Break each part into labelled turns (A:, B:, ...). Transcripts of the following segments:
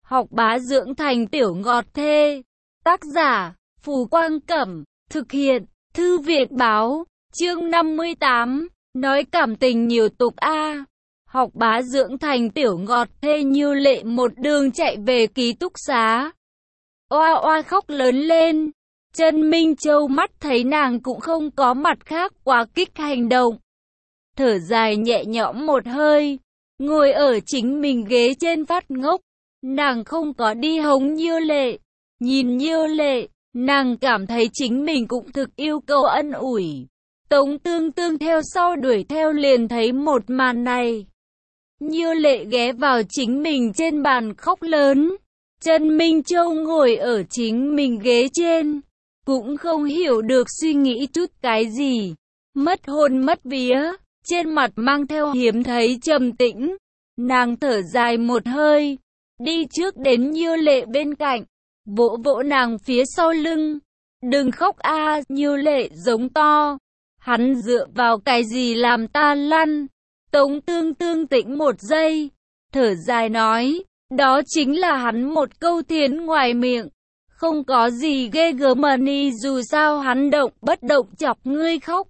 A: Học bá dưỡng thành tiểu ngọt thê. Tác giả, Phù Quang Cẩm. Thực hiện, Thư viện Báo. Chương 58. Nói cảm tình nhiều tục a. Học bá dưỡng thành tiểu ngọt thê. Như Lệ một đường chạy về ký túc xá. Oa oa khóc lớn lên. Trần Minh Châu mắt thấy nàng cũng không có mặt khác quá kích hành động. Thở dài nhẹ nhõm một hơi. Ngồi ở chính mình ghế trên phát ngốc. Nàng không có đi hống Như Lệ. Nhìn Như Lệ, nàng cảm thấy chính mình cũng thực yêu cầu ân ủi. Tống Tương Tương theo sau đuổi theo liền thấy một màn này. Như Lệ ghé vào chính mình trên bàn khóc lớn. Trần Minh Châu ngồi ở chính mình ghế trên. Cũng không hiểu được suy nghĩ chút cái gì. Mất hồn mất vía. Trên mặt mang theo hiếm thấy trầm tĩnh. Nàng thở dài một hơi. Đi trước đến Như Lệ bên cạnh. Vỗ vỗ nàng phía sau lưng. Đừng khóc a. Như Lệ giống to. Hắn dựa vào cái gì làm ta lăn? Tống Tương Tương tĩnh một giây. Thở dài nói. Đó chính là hắn một câu thiến ngoài miệng. Không có gì ghê gớm ni, dù sao hắn động bất động chọc ngươi khóc.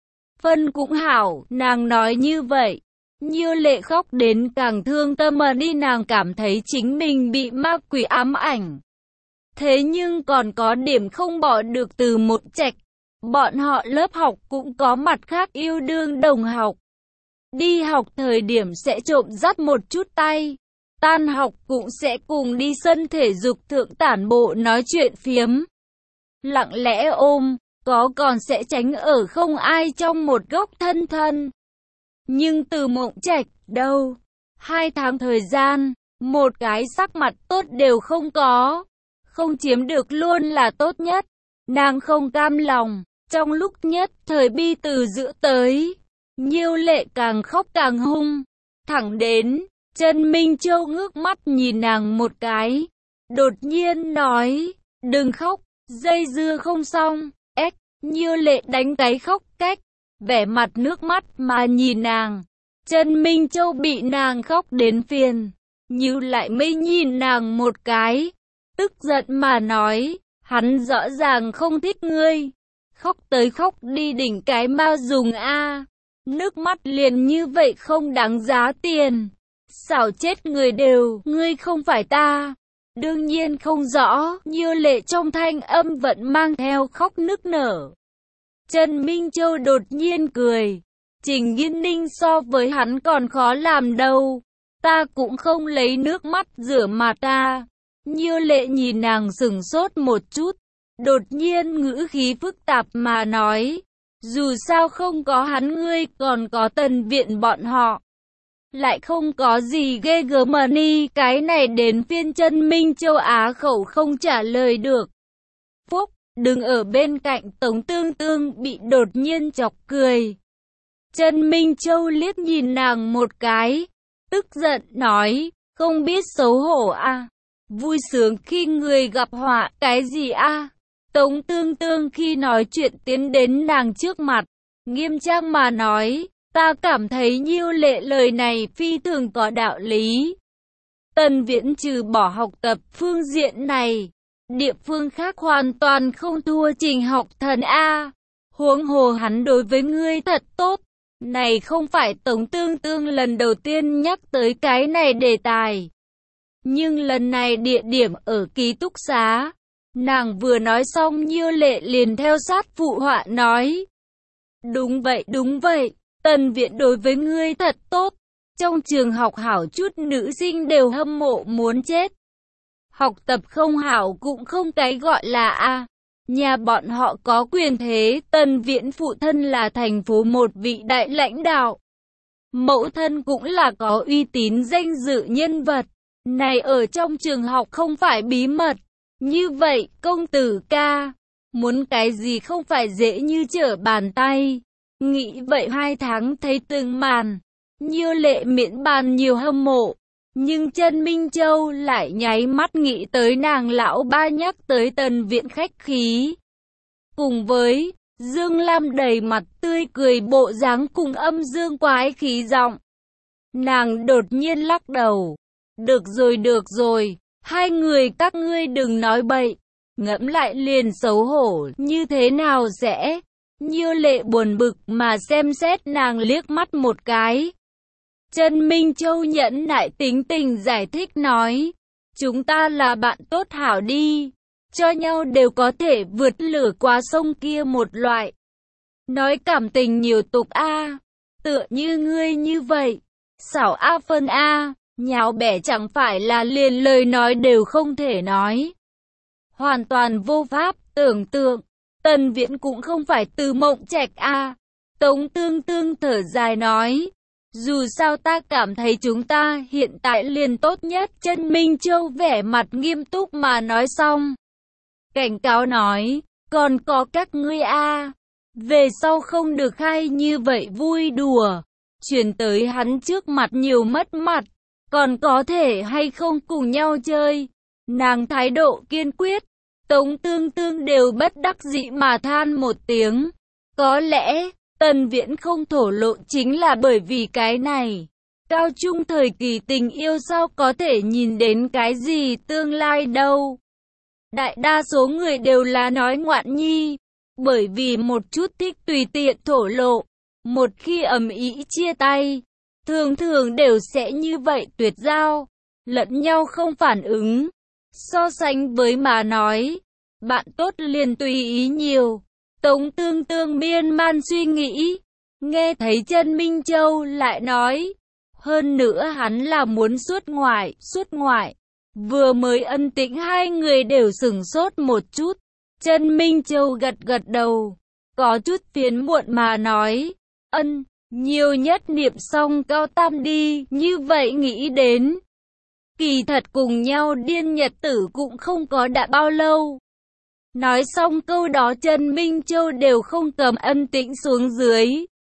A: Phân cũng hảo, nàng nói như vậy. Như Lệ khóc đến càng thương tâm đi, nàng cảm thấy chính mình bị ma quỷ ám ảnh. Thế nhưng còn có điểm không bỏ được từ một trạch. Bọn họ lớp học cũng có mặt khác yêu đương đồng học. Đi học thời điểm sẽ trộm dắt một chút tay. Tan học cũng sẽ cùng đi sân thể dục thượng tản bộ nói chuyện phiếm. Lặng lẽ ôm, có còn sẽ tránh ở không ai trong một góc thân thân. Nhưng từ Mộng Trạch, đâu? 2 tháng thời gian, một cái sắc mặt tốt đều không có. Không chiếm được luôn là tốt nhất. Nàng không cam lòng, trong lúc nhất thời bi từ giữa tới. Như Lệ càng khóc càng hung. Thẳng đến, Trần Minh Châu ngước mắt nhìn nàng một cái. Đột nhiên nói, đừng khóc, dây dưa không xong. Như Lệ đánh cái khóc cách. Vẻ mặt nước mắt mà nhìn nàng. Trần Minh Châu bị nàng khóc đến phiền. Như lại mới nhìn nàng một cái. Tức giận mà nói, hắn rõ ràng không thích ngươi. Khóc tới khóc đi đỉnh cái ma dùng a. Nước mắt liền như vậy không đáng giá tiền. Xảo chết người đều, ngươi không phải ta. Đương nhiên không rõ, Như Lệ trong thanh âm vẫn mang theo khóc nức nở. Trần Minh Châu đột nhiên cười. Trình Nghiên Ninh so với hắn còn khó làm đâu. Ta cũng không lấy nước mắt rửa mặt ta. Như Lệ nhìn nàng sửng sốt một chút. Đột nhiên ngữ khí phức tạp mà nói. Dù sao không có hắn ngươi còn có Tần Viện bọn họ. Lại không có gì ghê gớm ni. Cái này đến phiên Trần Minh Châu á khẩu không trả lời được. Phúc, đứng ở bên cạnh Tống Tương Tương bị đột nhiên chọc cười. Trần Minh Châu liếc nhìn nàng một cái. Tức giận nói, không biết xấu hổ a. Vui sướng khi người gặp họa, cái gì a? Tống Tương Tương khi nói chuyện tiến đến nàng trước mặt. Nghiêm trang mà nói. Ta cảm thấy Như Lệ lời này phi thường có đạo lý. Tần Viễn trừ bỏ học tập phương diện này, địa phương khác hoàn toàn không thua Trình Học Thần a. Huống hồ hắn đối với ngươi thật tốt. Này không phải Tống Tương Tương lần đầu tiên nhắc tới cái này đề tài. Nhưng lần này địa điểm ở ký túc xá. Nàng vừa nói xong Như Lệ liền theo sát phụ họa nói. Đúng vậy. Tần Viện đối với ngươi thật tốt. Trong trường học hảo chút nữ sinh đều hâm mộ muốn chết. Học tập không hảo cũng không cái gọi là a. Nhà bọn họ có quyền thế. Tần Viễn phụ thân là thành phố một vị đại lãnh đạo. Mẫu thân cũng là có uy tín danh dự nhân vật. Này ở trong trường học không phải bí mật. Như vậy công tử ca, muốn cái gì không phải dễ như trở bàn tay. Nghĩ vậy 2 tháng thấy từng màn, Như Lệ miễn bàn nhiều hâm mộ. Nhưng Trần Minh Châu lại nháy mắt nghĩ tới nàng lão ba nhắc tới Tần Viện khách khí. Cùng với Dương Lam đầy mặt tươi cười bộ dáng cùng âm dương quái khí giọng. Nàng đột nhiên lắc đầu. Được rồi, Hai người các ngươi đừng nói bậy, ngẫm lại liền xấu hổ như thế nào sẽ. Nhiêu Lệ buồn bực mà xem xét nàng liếc mắt một cái. Trần Minh Châu nhẫn nại tính tình giải thích nói, chúng ta là bạn tốt hảo đi, cho nhau đều có thể vượt lửa qua sông kia một loại. Nói cảm tình nhiều tục a, tựa như ngươi như vậy, xảo a phân a, nháo bẻ chẳng phải là liền lời nói đều không thể nói. Hoàn toàn vô pháp tưởng tượng, Tần Viễn cũng không phải Từ Mộng Trạch a. Tống Tương Tương thở dài nói, dù sao ta cảm thấy chúng ta hiện tại liền tốt nhất. Trần Minh Châu vẻ mặt nghiêm túc mà nói xong, cảnh cáo nói, còn có các ngươi a, về sau không được hay như vậy vui đùa, chuyển tới hắn trước mặt nhiều mất mặt, còn có thể hay không cùng nhau chơi. Nàng thái độ kiên quyết, Tống Tương Tương đều bất đắc dĩ mà than một tiếng. Có lẽ Tần Viễn không thổ lộ chính là bởi vì cái này. Cao trung thời kỳ tình yêu sao có thể nhìn đến cái gì tương lai đâu. Đại đa số người đều là nói ngoạn nhi, bởi vì một chút thích tùy tiện thổ lộ. Một khi ầm ĩ chia tay, thường thường đều sẽ như vậy tuyệt giao, lẫn nhau không phản ứng. So sánh với mà nói, bạn tốt liền tùy ý nhiều. Tống Tương Tương miên man suy nghĩ, nghe thấy Trần Minh Châu lại nói, hơn nữa hắn là muốn xuất ngoại. Vừa mới ân tĩnh hai người đều sửng sốt một chút. Trần Minh Châu gật gật đầu, có chút phiền muộn mà nói, nhiều nhất niệm xong cao tam đi, như vậy nghĩ đến. Kỳ thật cùng nhau điên nhật tử cũng không có đã bao lâu. Nói xong câu đó Trần Minh Châu đều không cầm ân tĩnh xuống dưới.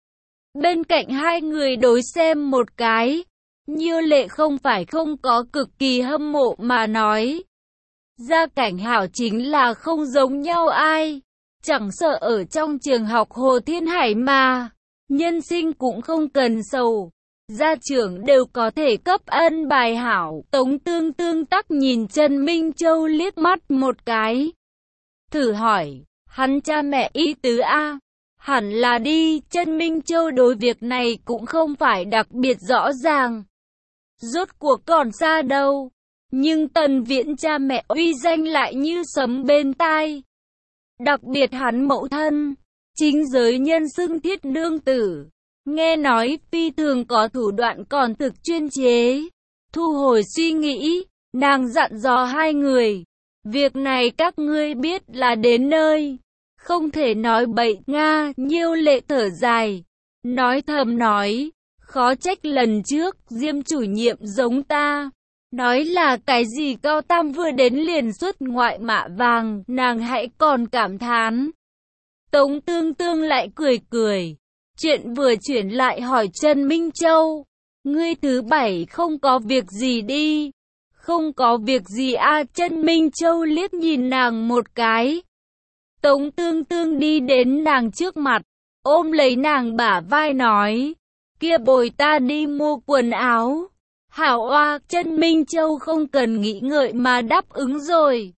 A: Bên cạnh hai người đối xem một cái, Nhiêu Lệ không phải không có cực kỳ hâm mộ mà nói. Gia cảnh hảo chính là không giống nhau ai, chẳng sợ ở trong trường học Hồ Thiên Hải mà, nhân sinh cũng không cần sầu. Gia trưởng đều có thể cấp ân bài hảo. Tống Tương Tương tắc nhìn Trần Minh Châu liếc mắt một cái, thử hỏi, hắn cha mẹ ý tứ a? Hẳn là đi. Trần Minh Châu đối việc này cũng không phải đặc biệt rõ ràng, rốt cuộc còn xa đâu. Nhưng Tần Viễn cha mẹ uy danh lại như sấm bên tai. Đặc biệt hắn mẫu thân, chính giới nhân xưng thiết nương tử, nghe nói phi thường có thủ đoạn còn thực chuyên chế. Thu hồi suy nghĩ, nàng dặn dò hai người, việc này các ngươi biết là đến nơi, không thể nói bậy nga. Nhiêu Lệ thở dài, nói thầm nói, khó trách lần trước Diêm chủ nhiệm giống ta, nói là cái gì cao tam vừa đến liền xuất ngoại mạ vàng, nàng hãy còn cảm thán. Tống Tương Tương lại cười cười, chuyện vừa chuyển lại hỏi Trần Minh Châu, ngươi thứ bảy không có việc gì đi? Không có việc gì a. Trần Minh Châu liếc nhìn nàng một cái. Tống Tương Tương đi đến nàng trước mặt, ôm lấy nàng bả vai nói, kia bồi ta đi mua quần áo. Hảo oa. Trần Minh Châu không cần nghĩ ngợi mà đáp ứng rồi.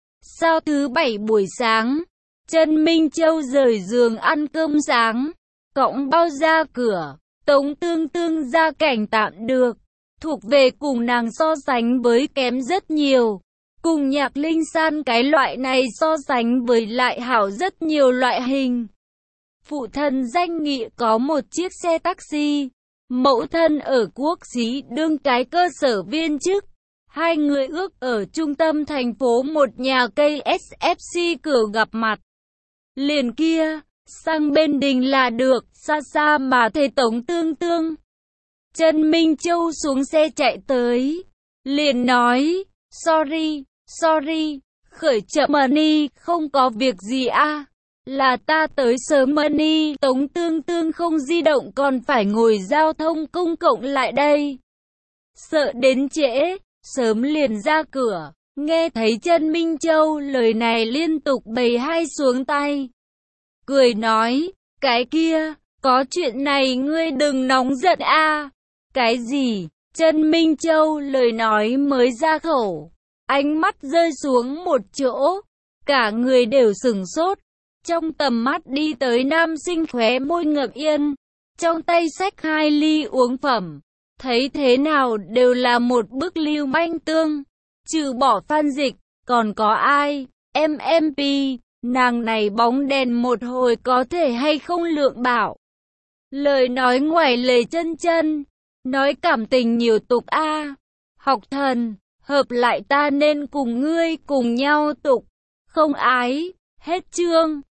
A: Sau thứ bảy buổi sáng, Trần Minh Châu rời giường ăn cơm sáng, cõng bao ra cửa. Tống Tương Tương gia cảnh tạm được, thuộc về cùng nàng so sánh với kém rất nhiều. Cùng Nhạc Linh San cái loại này so sánh với lại hảo rất nhiều loại hình. Phụ thân danh nghĩa có một chiếc xe taxi, mẫu thân ở quốc xí đương cái cơ sở viên chức. Hai người ước ở trung tâm thành phố một nhà cây SFC cửa gặp mặt. Liền kia, sang bên đình là được, xa xa mà thấy Tống Tương Tương. Trần Minh Châu xuống xe chạy tới, liền nói, sorry, khởi chậm Mani, không có việc gì a, là ta tới sớm Mani. Tống Tương Tương không di động còn phải ngồi giao thông công cộng lại đây, sợ đến trễ, sớm liền ra cửa. Nghe thấy Trần Minh Châu lời này liên tục bày hai xuống tay, cười nói, cái kia, có chuyện này ngươi đừng nóng giận a. Cái gì? Trần Minh Châu lời nói mới ra khẩu, Ánh mắt rơi xuống một chỗ, cả người đều sửng sốt. Trong tầm mắt đi tới nam sinh khóe môi ngậm yên, trong tay xách 2 ly uống phẩm. Thấy thế nào đều là một bức lưu manh tương. Trừ bỏ Phan Dịch, còn có ai? MMP, nàng này bóng đèn một hồi có thể hay không Lượng bảo. Lời nói ngoài lề chân chân, nói cảm tình nhiều tục a. Học thần, hợp lại ta nên cùng ngươi cùng nhau tục, không ái, hết chương.